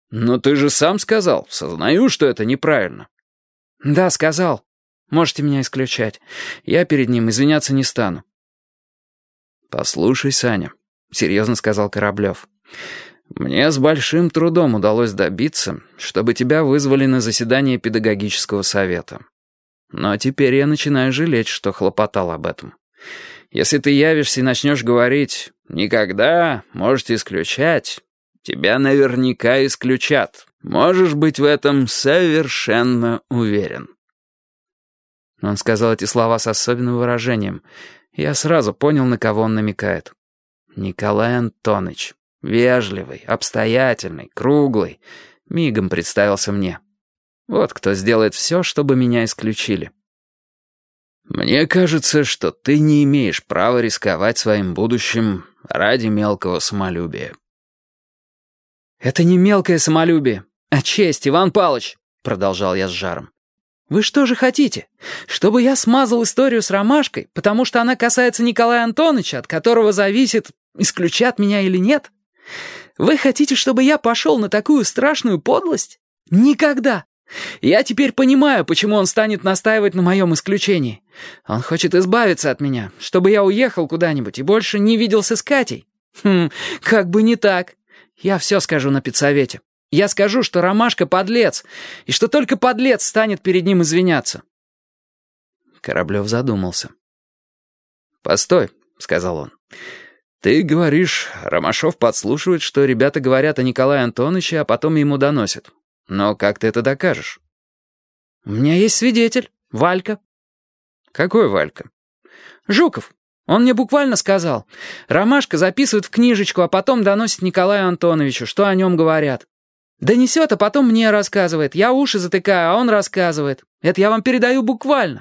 «Но ты же сам сказал. Сознаю, что это неправильно». «Да, сказал. Можете меня исключать. Я перед ним извиняться не стану». «Послушай, Саня», — серьезно сказал Кораблев, «мне с большим трудом удалось добиться, чтобы тебя вызвали на заседание педагогического совета. Но теперь я начинаю жалеть, что хлопотал об этом. Если ты явишься и начнешь говорить «никогда, можете исключать», тебя наверняка исключат. Можешь быть в этом совершенно уверен». Он сказал эти слова с особенным выражением. Я сразу понял, на кого он намекает. Николай Антоныч. Вежливый, обстоятельный, круглый. Мигом представился мне. Вот кто сделает все, чтобы меня исключили. «Мне кажется, что ты не имеешь права рисковать своим будущим ради мелкого самолюбия». «Это не мелкое самолюбие, а честь, Иван Павлович», — продолжал я с жаром. «Вы что же хотите? Чтобы я смазал историю с ромашкой, потому что она касается Николая Антоновича, от которого зависит, исключат меня или нет? Вы хотите, чтобы я пошел на такую страшную подлость? Никогда! Я теперь понимаю, почему он станет настаивать на моем исключении. Он хочет избавиться от меня, чтобы я уехал куда-нибудь и больше не виделся с Катей. Как бы не так. Я все скажу на педсовете. Я скажу, что Ромашка подлец, и что только подлец станет перед ним извиняться». Кораблев задумался. «Постой», — сказал он. «Ты говоришь, Ромашов подслушивает, что ребята говорят о Николае Антоновиче, а потом ему доносят. Но как ты это докажешь?» «У меня есть свидетель, Валька». «Какой Валька?» «Жуков. Он мне буквально сказал. Ромашка записывает в книжечку, а потом доносит Николаю Антоновичу, что о нем говорят. Донесет, а потом мне рассказывает. Я уши затыкаю, а он рассказывает. Это я вам передаю буквально».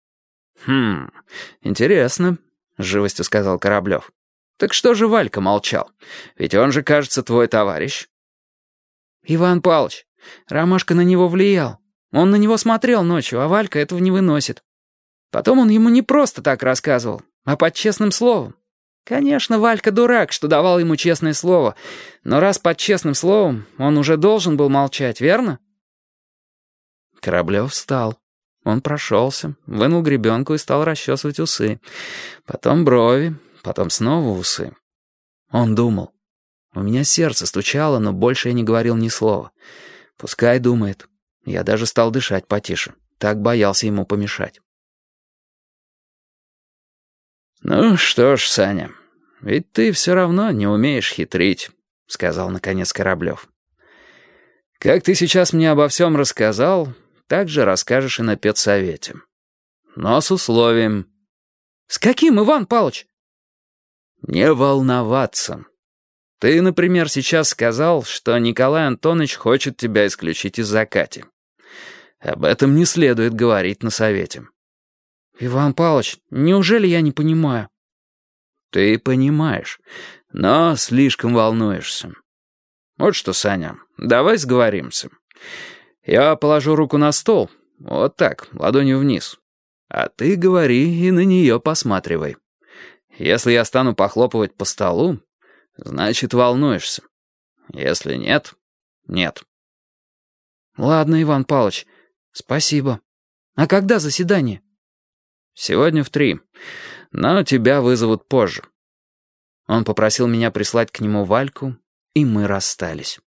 Интересно», — с живостью сказал Кораблев. «Так что же Валька молчал? Ведь он же, кажется, твой товарищ». «Иван Павлович, Ромашка на него влиял. Он на него смотрел ночью, а Валька этого не выносит. Потом он ему не просто так рассказывал, а под честным словом. Конечно, Валька дурак, что давал ему честное слово, но раз под честным словом, он уже должен был молчать, верно?» Кораблев встал. Он прошелся, вынул гребенку и стал расчесывать усы. Потом брови, потом снова усы. Он думал. У меня сердце стучало, но больше я не говорил ни слова. Пускай думает. Я даже стал дышать потише. Так боялся ему помешать. «Ну что ж, Саня, ведь ты все равно не умеешь хитрить», — сказал наконец Кораблев. «Как ты сейчас мне обо всем рассказал, так же расскажешь и на педсовете. Но с условием». «С каким, Иван Павлович?» «Не волноваться. Ты, например, сейчас сказал, что Николай Антонович хочет тебя исключить из-за Кати. Об этом не следует говорить на совете». «Иван Павлович, неужели я не понимаю?» «Ты понимаешь, но слишком волнуешься. Вот что, Саня, давай сговоримся. Я положу руку на стол, вот так, ладонью вниз. А ты говори и на нее посматривай. Если я стану похлопывать по столу, значит, волнуешься. Если нет, нет». «Ладно, Иван Павлович, спасибо. А когда заседание?» «Сегодня в 3, но тебя вызовут позже». Он попросил меня прислать к нему Вальку, и мы расстались.